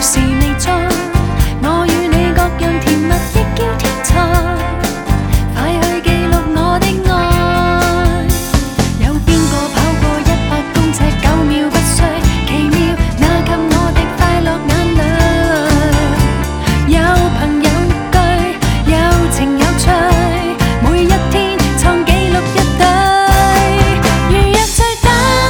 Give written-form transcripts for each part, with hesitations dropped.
是未再，我與你各樣甜蜜亦叫天才，快去記錄我的愛。有邊個跑過100公尺9秒不衰？奇妙，那給我的快樂眼淚。有朋友句，有情有趣，每一天創紀錄一對。如若再等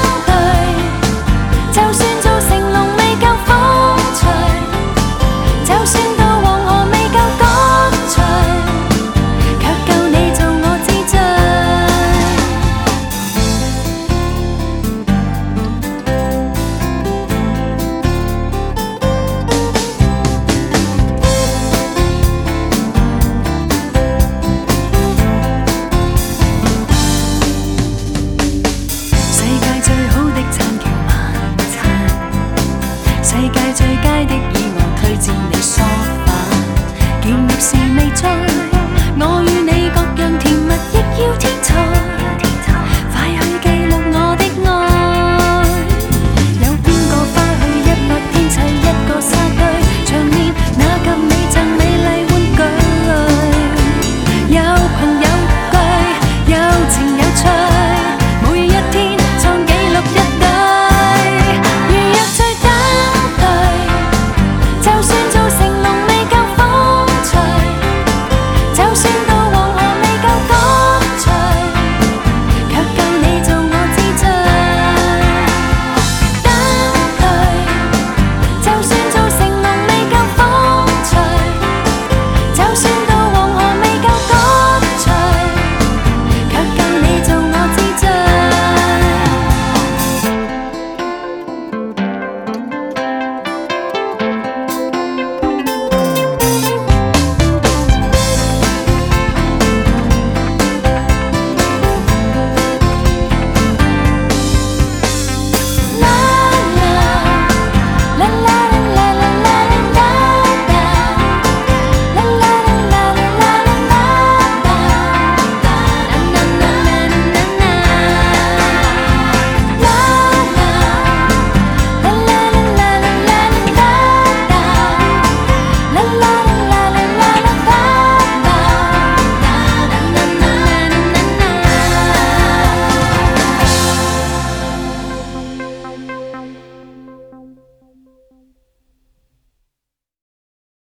對，就算做成龍未夠風趣，就算到黃河未夠乾脆，卻夠你做我之最。世界最好的餐叫晚餐，世界最佳的意外推薦你梳化，健力士未再，我與你